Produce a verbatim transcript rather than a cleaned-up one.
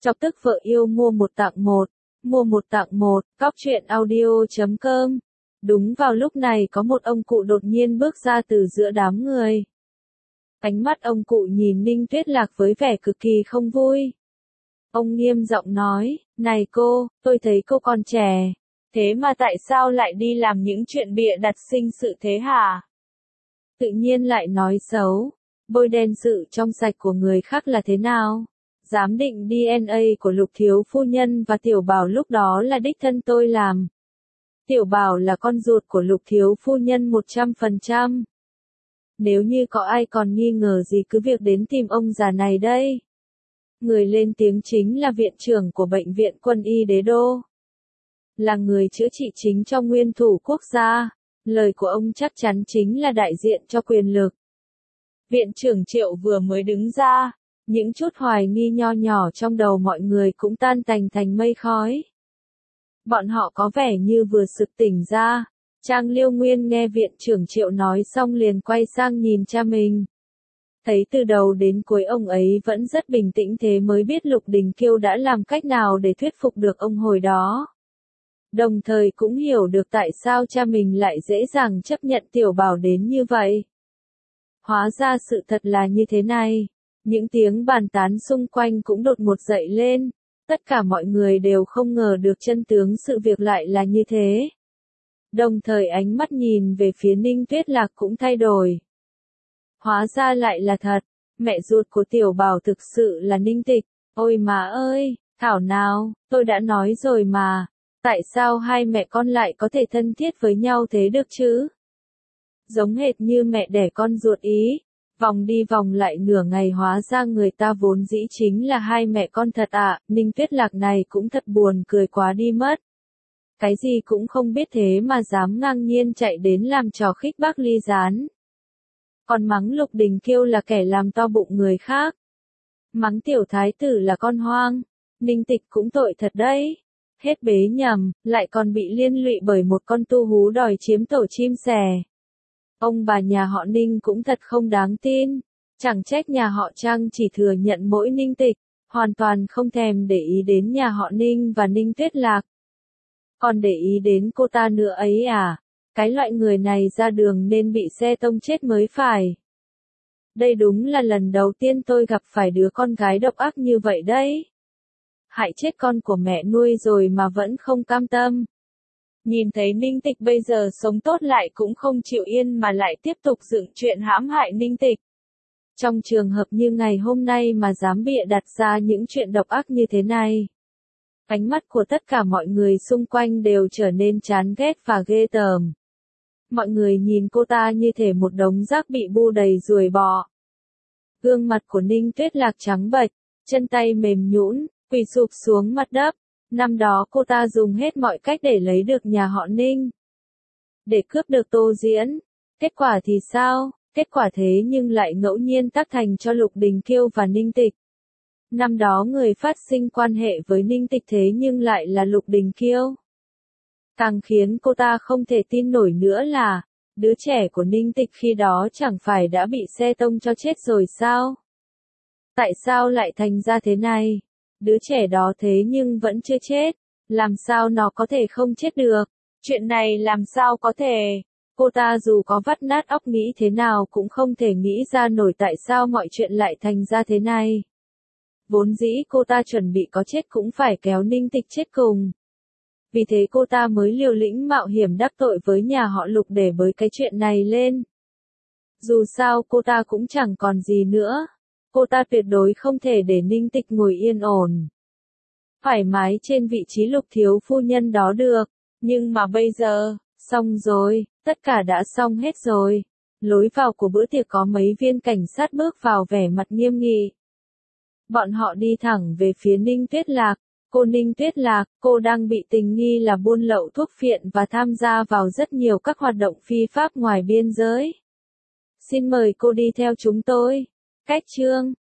Chọc tức vợ yêu mua một tặng một, mua một tặng một, cóc truyện audio chấm com. Đúng vào lúc này có một ông cụ đột nhiên bước ra từ giữa đám người. Ánh mắt ông cụ nhìn Ninh Tuyết Lạc với vẻ cực kỳ không vui. Ông nghiêm giọng nói, này cô, tôi thấy cô còn trẻ, thế mà tại sao lại đi làm những chuyện bịa đặt sinh sự thế hả? Tự nhiên lại nói xấu, bôi đen sự trong sạch của người khác là thế nào? Giám định đê en a của Lục thiếu phu nhân và Tiểu Bảo lúc đó là đích thân tôi làm. Tiểu Bảo là con ruột của Lục thiếu phu nhân một trăm phần trăm. Nếu như có ai còn nghi ngờ gì cứ việc đến tìm ông già này đây. Người lên tiếng chính là viện trưởng của Bệnh viện Quân y Đế Đô. Là người chữa trị chính cho nguyên thủ quốc gia. Lời của ông chắc chắn chính là đại diện cho quyền lực. Viện trưởng Triệu vừa mới đứng ra, những chút hoài nghi nho nhỏ trong đầu mọi người cũng tan tành thành mây khói. Bọn họ có vẻ như vừa sực tỉnh ra. Trang Liêu Nguyên nghe viện trưởng Triệu nói xong liền quay sang nhìn cha mình. Thấy từ đầu đến cuối ông ấy vẫn rất bình tĩnh thế mới biết Lục Đình Kiêu đã làm cách nào để thuyết phục được ông hồi đó. Đồng thời cũng hiểu được tại sao cha mình lại dễ dàng chấp nhận Tiểu Bảo đến như vậy. Hóa ra sự thật là như thế này. Những tiếng bàn tán xung quanh cũng đột ngột dậy lên. Tất cả mọi người đều không ngờ được chân tướng sự việc lại là như thế. Đồng thời ánh mắt nhìn về phía Ninh Tuyết Lạc cũng thay đổi. Hóa ra lại là thật, mẹ ruột của Tiểu Bảo thực sự là Ninh Tịch. Ôi má ơi, thảo nào, tôi đã nói rồi mà, tại sao hai mẹ con lại có thể thân thiết với nhau thế được chứ? Giống hệt như mẹ đẻ con ruột ý, vòng đi vòng lại nửa ngày hóa ra người ta vốn dĩ chính là hai mẹ con thật ạ, à. Ninh Tuyết Lạc này cũng thật buồn cười quá đi mất. Cái gì cũng không biết thế mà dám ngang nhiên chạy đến làm trò khích bác Ly Gián. Còn mắng Lục Đình Kiêu là kẻ làm to bụng người khác. Mắng tiểu thái tử là con hoang. Ninh Tịch cũng tội thật đấy. Hết bế nhầm, lại còn bị liên lụy bởi một con tu hú đòi chiếm tổ chim sẻ. Ông bà nhà họ Ninh cũng thật không đáng tin. Chẳng trách nhà họ Trang chỉ thừa nhận mỗi Ninh Tịch, hoàn toàn không thèm để ý đến nhà họ Ninh và Ninh Tuyết Lạc. Còn để ý đến cô ta nữa ấy à? Cái loại người này ra đường nên bị xe tông chết mới phải. Đây đúng là lần đầu tiên tôi gặp phải đứa con gái độc ác như vậy đấy. Hại chết con của mẹ nuôi rồi mà vẫn không cam tâm. Nhìn thấy Ninh Tịch bây giờ sống tốt lại cũng không chịu yên mà lại tiếp tục dựng chuyện hãm hại Ninh Tịch. Trong trường hợp như ngày hôm nay mà dám bịa đặt ra những chuyện độc ác như thế này. Ánh mắt của tất cả mọi người xung quanh đều trở nên chán ghét và ghê tởm. Mọi người nhìn cô ta như thể một đống rác bị bu đầy ruồi bọ. Gương mặt của Ninh Tuyết Lạc trắng bệch, chân tay mềm nhũn, quỳ sụp xuống mặt đất. Năm đó cô ta dùng hết mọi cách để lấy được nhà họ Ninh. Để cướp được Tô Diễn. Kết quả thì sao? Kết quả thế nhưng lại ngẫu nhiên tác thành cho Lục Đình Kiêu và Ninh Tịch. Năm đó người phát sinh quan hệ với Ninh Tịch thế nhưng lại là Lục Đình Kiêu. Càng khiến cô ta không thể tin nổi nữa là, đứa trẻ của Ninh Tịch khi đó chẳng phải đã bị xe tông cho chết rồi sao? Tại sao lại thành ra thế này? Đứa trẻ đó thế nhưng vẫn chưa chết, làm sao nó có thể không chết được? Chuyện này làm sao có thể? Cô ta dù có vắt nát óc nghĩ thế nào cũng không thể nghĩ ra nổi tại sao mọi chuyện lại thành ra thế này. Vốn dĩ cô ta chuẩn bị có chết cũng phải kéo Ninh Tịch chết cùng. Vì thế cô ta mới liều lĩnh mạo hiểm đắc tội với nhà họ Lục để bới cái chuyện này lên. Dù sao cô ta cũng chẳng còn gì nữa. Cô ta tuyệt đối không thể để Ninh Tịch ngồi yên ổn. Thoải mái trên vị trí Lục thiếu phu nhân đó được. Nhưng mà bây giờ, xong rồi, tất cả đã xong hết rồi. Lối vào của bữa tiệc có mấy viên cảnh sát bước vào vẻ mặt nghiêm nghị. Bọn họ đi thẳng về phía Ninh Tuyết Lạc. Cô Ninh Tuyết Lạc, cô đang bị tình nghi là buôn lậu thuốc phiện và tham gia vào rất nhiều các hoạt động phi pháp ngoài biên giới. Xin mời cô đi theo chúng tôi. Cách chương